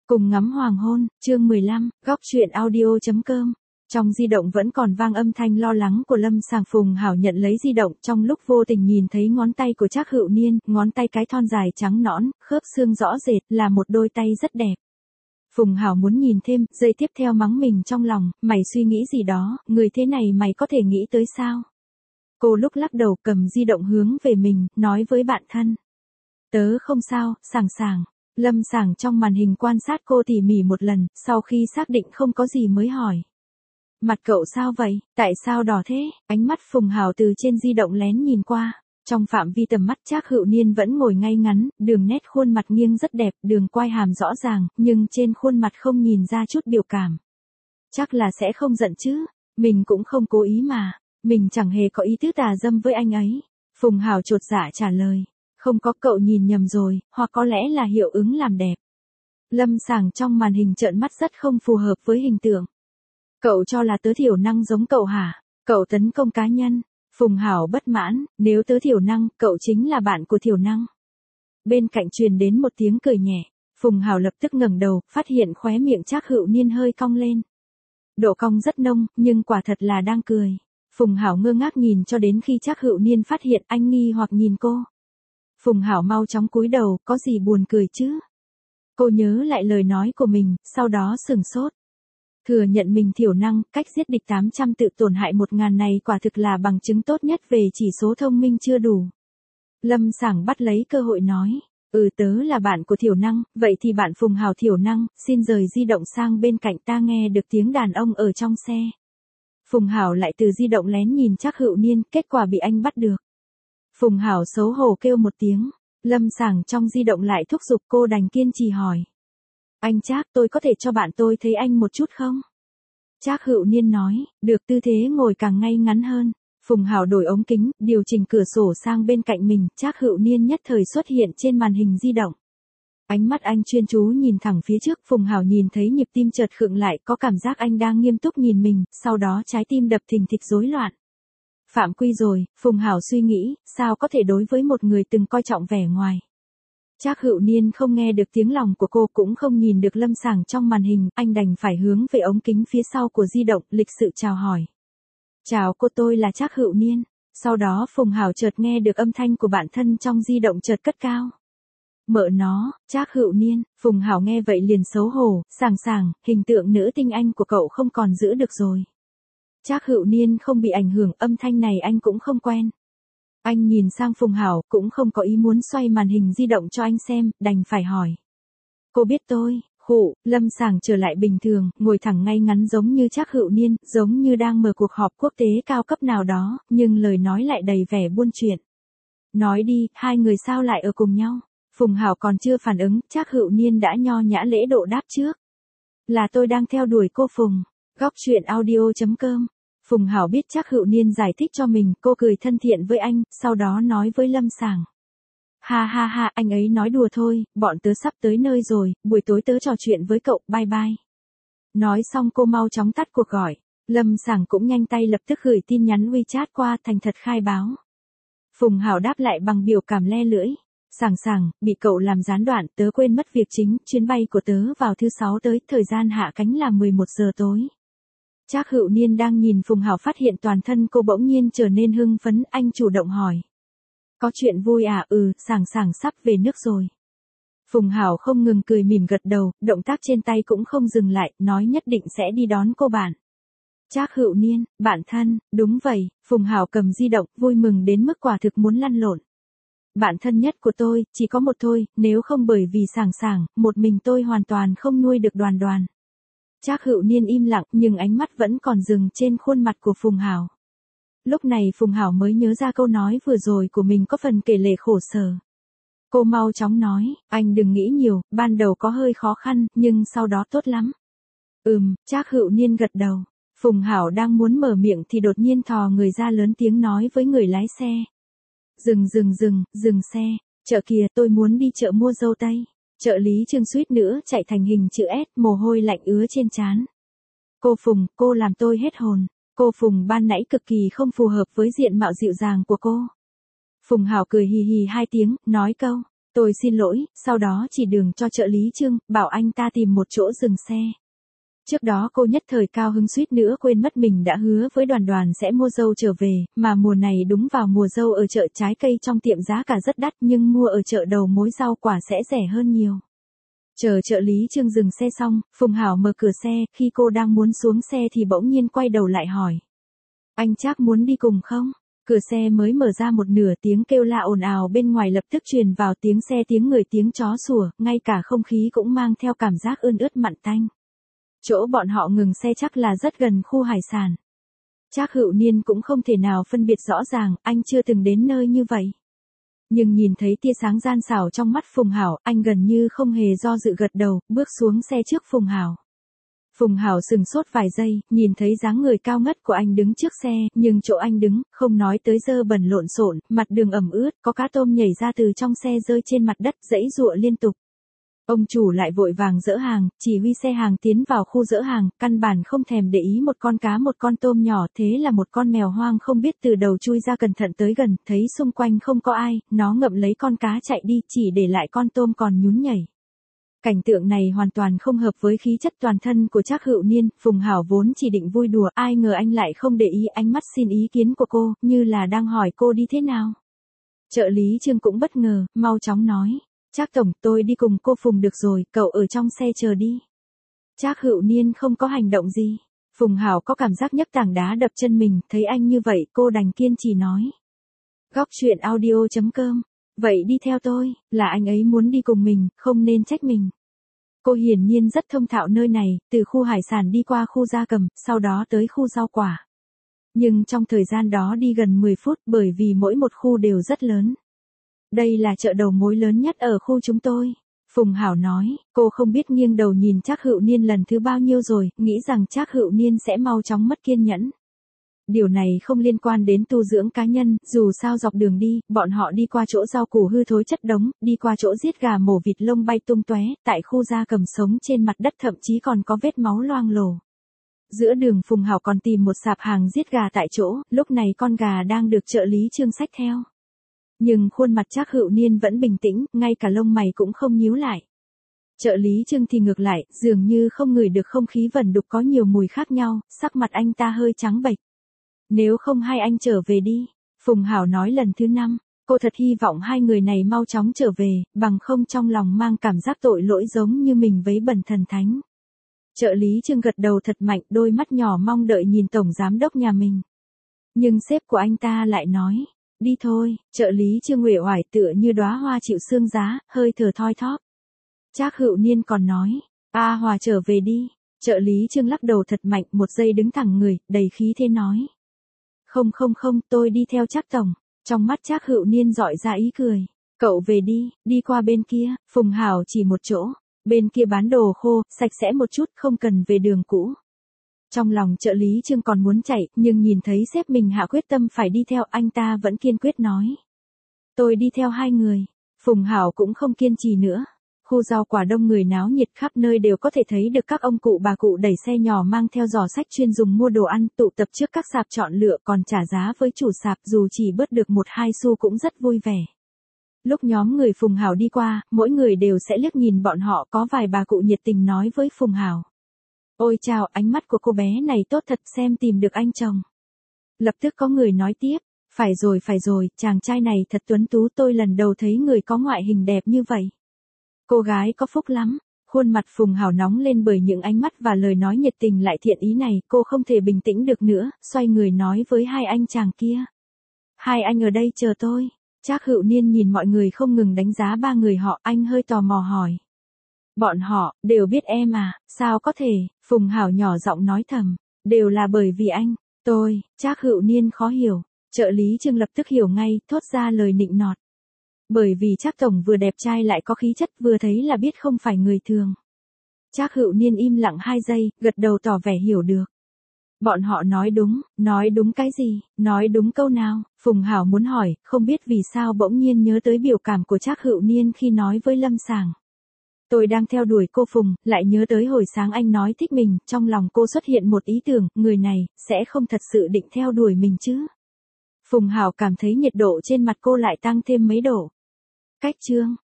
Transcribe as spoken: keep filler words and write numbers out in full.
Cùng ngắm hoàng hôn, chương mười lăm, góc truyện audio.com. Trong di động vẫn còn vang âm thanh lo lắng của Lâm Sàng. Phùng Hảo nhận lấy di động, trong lúc vô tình nhìn thấy ngón tay của Trác Hữu Niên, ngón tay cái thon dài trắng nõn, khớp xương rõ rệt, là một đôi tay rất đẹp. Phùng Hảo muốn nhìn thêm, giây tiếp theo mắng mình trong lòng, mày suy nghĩ gì đó, người thế này mày có thể nghĩ tới sao? Cô lúc lắc đầu cầm di động hướng về mình, nói với bạn thân. Tớ không sao, Sàng Sàng. Lâm Sàng trong màn hình quan sát cô tỉ mỉ một lần, sau khi xác định không có gì mới hỏi. Mặt cậu sao vậy, tại sao đỏ thế? Ánh mắt Phùng Hảo từ trên di động lén nhìn qua. Trong phạm vi tầm mắt Trác Hữu Niên vẫn ngồi ngay ngắn, đường nét khuôn mặt nghiêng rất đẹp, đường quai hàm rõ ràng, nhưng trên khuôn mặt không nhìn ra chút biểu cảm. Chắc là sẽ không giận chứ, mình cũng không cố ý mà, mình chẳng hề có ý tứ tà dâm với anh ấy. Phùng Hảo chột dạ trả lời. Không có, cậu nhìn nhầm rồi, hoặc có lẽ là hiệu ứng làm đẹp. Lâm Sàng trong màn hình trợn mắt rất không phù hợp với hình tượng. Cậu cho là tớ thiểu năng giống cậu hả? Cậu tấn công cá nhân. Phùng Hảo bất mãn, nếu tớ thiểu năng, cậu chính là bạn của thiểu năng. Bên cạnh truyền đến một tiếng cười nhẹ. Phùng Hảo lập tức ngẩng đầu, phát hiện khóe miệng Trác Hữu Niên hơi cong lên. Độ cong rất nông, nhưng quả thật là đang cười. Phùng Hảo ngơ ngác nhìn cho đến khi Trác Hữu Niên phát hiện anh nghi hoặc nhìn cô. Phùng Hảo mau chóng cúi đầu, có gì buồn cười chứ? Cô nhớ lại lời nói của mình, sau đó sửng sốt. Thừa nhận mình thiểu năng, cách giết địch tám trăm tự tổn hại một ngàn này quả thực là bằng chứng tốt nhất về chỉ số thông minh chưa đủ. Lâm Sàng bắt lấy cơ hội nói, ừ tớ là bạn của thiểu năng, vậy thì bạn Phùng Hảo thiểu năng, xin rời di động sang bên cạnh, ta nghe được tiếng đàn ông ở trong xe. Phùng Hảo lại từ di động lén nhìn Trác Hữu Niên, kết quả bị anh bắt được. Phùng Hảo xấu hổ kêu một tiếng, Lâm Sàng trong di động lại thúc giục, cô đành kiên trì hỏi. Anh Trác, tôi có thể cho bạn tôi thấy anh một chút không? Trác Hữu Niên nói, được, tư thế ngồi càng ngay ngắn hơn. Phùng Hảo đổi ống kính, điều chỉnh cửa sổ sang bên cạnh mình, Trác Hữu Niên nhất thời xuất hiện trên màn hình di động. Ánh mắt anh chuyên chú nhìn thẳng phía trước, Phùng Hảo nhìn thấy nhịp tim chợt khựng lại, có cảm giác anh đang nghiêm túc nhìn mình, sau đó trái tim đập thình thịch rối loạn. Phạm quy rồi, Phùng Hảo suy nghĩ, sao có thể đối với một người từng coi trọng vẻ ngoài. Trác Hữu Niên không nghe được tiếng lòng của cô, cũng không nhìn được Lâm Sàng trong màn hình, anh đành phải hướng về ống kính phía sau của di động, lịch sự chào hỏi. Chào cô, tôi là Trác Hữu Niên. Sau đó Phùng Hảo chợt nghe được âm thanh của bạn thân trong di động chợt cất cao. Mợ nó, Trác Hữu Niên. Phùng Hảo nghe vậy liền xấu hổ, Sàng Sàng, hình tượng nữ tinh anh của cậu không còn giữ được rồi. Trác Hữu Niên không bị ảnh hưởng, âm thanh này anh cũng không quen. Anh nhìn sang Phùng Hảo, cũng không có ý muốn xoay màn hình di động cho anh xem, đành phải hỏi. Cô biết tôi, khụ, Lâm Sàng trở lại bình thường, ngồi thẳng ngay ngắn giống như Trác Hữu Niên, giống như đang mở cuộc họp quốc tế cao cấp nào đó, nhưng lời nói lại đầy vẻ buôn chuyện. Nói đi, hai người sao lại ở cùng nhau? Phùng Hảo còn chưa phản ứng, Trác Hữu Niên đã nho nhã lễ độ đáp trước. Là tôi đang theo đuổi cô Phùng. Góc truyện audio.com. Phùng Hảo biết Trác Hữu Niên giải thích cho mình, cô cười thân thiện với anh, sau đó nói với Lâm Sàng. Ha ha ha, anh ấy nói đùa thôi, bọn tớ sắp tới nơi rồi, buổi tối tớ trò chuyện với cậu, bye bye. Nói xong cô mau chóng tắt cuộc gọi, Lâm Sàng cũng nhanh tay lập tức gửi tin nhắn WeChat qua, thành thật khai báo. Phùng Hảo đáp lại bằng biểu cảm le lưỡi. Sàng Sàng, bị cậu làm gián đoạn, tớ quên mất việc chính, chuyến bay của tớ vào thứ sáu tới, thời gian hạ cánh là mười một giờ tối. Trác Hữu Niên đang nhìn Phùng Hảo phát hiện toàn thân cô bỗng nhiên trở nên hưng phấn, anh chủ động hỏi. Có chuyện vui à? Ừ, Sàng Sàng sắp về nước rồi. Phùng Hảo không ngừng cười mỉm gật đầu, động tác trên tay cũng không dừng lại, nói nhất định sẽ đi đón cô bạn. Trác Hữu Niên, bạn thân, đúng vậy, Phùng Hảo cầm di động, vui mừng đến mức quả thực muốn lăn lộn. Bạn thân nhất của tôi, chỉ có một thôi, nếu không bởi vì Sàng Sàng, một mình tôi hoàn toàn không nuôi được Đoàn Đoàn. Trác Hữu Niên im lặng, nhưng ánh mắt vẫn còn dừng trên khuôn mặt của Phùng Hảo. Lúc này Phùng Hảo mới nhớ ra câu nói vừa rồi của mình có phần kể lể khổ sở. Cô mau chóng nói, anh đừng nghĩ nhiều, ban đầu có hơi khó khăn, nhưng sau đó tốt lắm. Ừm, Trác Hữu Niên gật đầu. Phùng Hảo đang muốn mở miệng thì đột nhiên thò người ra lớn tiếng nói với người lái xe. Dừng dừng dừng, dừng xe, chợ kìa, tôi muốn đi chợ mua dâu tây. Trợ lý Trương suýt nữa chạy thành hình chữ S, mồ hôi lạnh ứa trên trán. Cô Phùng, cô làm tôi hết hồn. Cô Phùng ban nãy cực kỳ không phù hợp với diện mạo dịu dàng của cô. Phùng Hảo cười hì hì hai tiếng, nói câu. Tôi xin lỗi, sau đó chỉ đường cho trợ lý Trương, bảo anh ta tìm một chỗ dừng xe. Trước đó cô nhất thời cao hứng suýt nữa quên mất mình đã hứa với Đoàn Đoàn sẽ mua dâu trở về, mà mùa này đúng vào mùa dâu ở chợ trái cây trong tiệm giá cả rất đắt nhưng mua ở chợ đầu mối rau quả sẽ rẻ hơn nhiều. Chờ trợ lý Trương dừng xe xong, Phùng Hảo mở cửa xe, khi cô đang muốn xuống xe thì bỗng nhiên quay đầu lại hỏi. Anh Trác muốn đi cùng không? Cửa xe mới mở ra một nửa, tiếng kêu la ồn ào bên ngoài lập tức truyền vào, tiếng xe, tiếng người, tiếng chó sủa, ngay cả không khí cũng mang theo cảm giác ươn ướt mặn tanh. Chỗ bọn họ ngừng xe chắc là rất gần khu hải sản. Trác Hữu Niên cũng không thể nào phân biệt rõ ràng, anh chưa từng đến nơi như vậy. Nhưng nhìn thấy tia sáng gian xảo trong mắt Phùng Hảo, anh gần như không hề do dự gật đầu, bước xuống xe trước Phùng Hảo. Phùng Hảo sừng sốt vài giây, nhìn thấy dáng người cao ngất của anh đứng trước xe, nhưng chỗ anh đứng, không nói tới dơ bẩn lộn xộn, mặt đường ẩm ướt, có cá tôm nhảy ra từ trong xe rơi trên mặt đất, giãy giụa liên tục. Ông chủ lại vội vàng dỡ hàng, chỉ huy xe hàng tiến vào khu dỡ hàng, căn bản không thèm để ý một con cá một con tôm nhỏ, thế là một con mèo hoang không biết từ đầu chui ra cẩn thận tới gần, thấy xung quanh không có ai, nó ngậm lấy con cá chạy đi, chỉ để lại con tôm còn nhún nhảy. Cảnh tượng này hoàn toàn không hợp với khí chất toàn thân của Trác Hữu Niên, Phùng Hảo vốn chỉ định vui đùa, ai ngờ anh lại không để ý, ánh mắt xin ý kiến của cô, như là đang hỏi cô đi thế nào. Trợ lý Trương cũng bất ngờ, mau chóng nói. Trác tổng, tôi đi cùng cô Phùng được rồi, cậu ở trong xe chờ đi. Trác Hữu Niên không có hành động gì. Phùng Hảo có cảm giác nhấc tảng đá đập chân mình, thấy anh như vậy, cô đành kiên trì nói. Góc truyện audio chấm com. Vậy đi theo tôi, là anh ấy muốn đi cùng mình, không nên trách mình. Cô hiển nhiên rất thông thạo nơi này, từ khu hải sản đi qua khu gia cầm, sau đó tới khu rau quả. Nhưng trong thời gian đó đi gần mười phút, bởi vì mỗi một khu đều rất lớn. Đây là chợ đầu mối lớn nhất ở khu chúng tôi. Phùng Hảo nói, cô không biết nghiêng đầu nhìn Trác Hữu Niên lần thứ bao nhiêu rồi, nghĩ rằng Trác Hữu Niên sẽ mau chóng mất kiên nhẫn. Điều này không liên quan đến tu dưỡng cá nhân, dù sao dọc đường đi, bọn họ đi qua chỗ rau củ hư thối chất đống, đi qua chỗ giết gà mổ vịt lông bay tung tóe, tại khu gia cầm sống trên mặt đất thậm chí còn có vết máu loang lổ. Giữa đường Phùng Hảo còn tìm một sạp hàng giết gà tại chỗ, lúc này con gà đang được trợ lý Trương xách theo. Nhưng khuôn mặt Trác Hữu Niên vẫn bình tĩnh, ngay cả lông mày cũng không nhíu lại. Trợ lý Trương thì ngược lại, dường như không ngửi được không khí vẩn đục có nhiều mùi khác nhau, sắc mặt anh ta hơi trắng bệch. Nếu không hai anh trở về đi, Phùng Hảo nói lần thứ năm, cô thật hy vọng hai người này mau chóng trở về, bằng không trong lòng mang cảm giác tội lỗi giống như mình vấy bẩn thần thánh. Trợ lý Trương gật đầu thật mạnh, đôi mắt nhỏ mong đợi nhìn tổng giám đốc nhà mình. Nhưng sếp của anh ta lại nói, đi thôi, trợ lý Trương uể oải tựa như đóa hoa chịu sương giá, hơi thở thoi thóp. Trác Hữu Niên còn nói, A Hòa trở về đi, trợ lý Trương lắc đầu thật mạnh, một giây đứng thẳng người, đầy khí thế nói. Không không không, tôi đi theo Trác tổng. Trong mắt Trác Hữu Niên dọi ra ý cười. Cậu về đi, đi qua bên kia, Phùng Hảo chỉ một chỗ. Bên kia bán đồ khô, sạch sẽ một chút, không cần về đường cũ. Trong lòng trợ lý Trương còn muốn chạy, nhưng nhìn thấy sếp mình hạ quyết tâm phải đi theo, anh ta vẫn kiên quyết nói. Tôi đi theo hai người. Phùng Hảo cũng không kiên trì nữa. Khu rau quả đông người náo nhiệt, khắp nơi đều có thể thấy được các ông cụ bà cụ đẩy xe nhỏ mang theo giỏ sách chuyên dùng mua đồ ăn, tụ tập trước các sạp chọn lựa, còn trả giá với chủ sạp, dù chỉ bớt được một hai xu cũng rất vui vẻ. Lúc nhóm người Phùng Hảo đi qua, mỗi người đều sẽ liếc nhìn bọn họ, có vài bà cụ nhiệt tình nói với Phùng Hảo. Ôi chào, ánh mắt của cô bé này tốt thật, xem tìm được anh chồng. Lập tức có người nói tiếp, phải rồi phải rồi, chàng trai này thật tuấn tú, tôi lần đầu thấy người có ngoại hình đẹp như vậy. Cô gái có phúc lắm. Khuôn mặt Phùng Hảo nóng lên bởi những ánh mắt và lời nói nhiệt tình lại thiện ý này, cô không thể bình tĩnh được nữa, xoay người nói với hai anh chàng kia. Hai anh ở đây chờ tôi. Trác Hữu Niên nhìn mọi người không ngừng đánh giá ba người họ, anh hơi tò mò hỏi. Bọn họ, đều biết em à, sao có thể, Phùng Hảo nhỏ giọng nói thầm, đều là bởi vì anh, tôi, Trác Hữu Niên khó hiểu, trợ lý Trương lập tức hiểu ngay, thốt ra lời nịnh nọt. Bởi vì Trác tổng vừa đẹp trai lại có khí chất, vừa thấy là biết không phải người thường. Trác Hữu Niên im lặng hai giây, gật đầu tỏ vẻ hiểu được. Bọn họ nói đúng, nói đúng cái gì, nói đúng câu nào, Phùng Hảo muốn hỏi, không biết vì sao bỗng nhiên nhớ tới biểu cảm của Trác Hữu Niên khi nói với Lâm Sàng. Tôi đang theo đuổi cô Phùng, lại nhớ tới hồi sáng anh nói thích mình, trong lòng cô xuất hiện một ý tưởng, người này, sẽ không thật sự định theo đuổi mình chứ. Phùng Hảo cảm thấy nhiệt độ trên mặt cô lại tăng thêm mấy độ. Cách chương.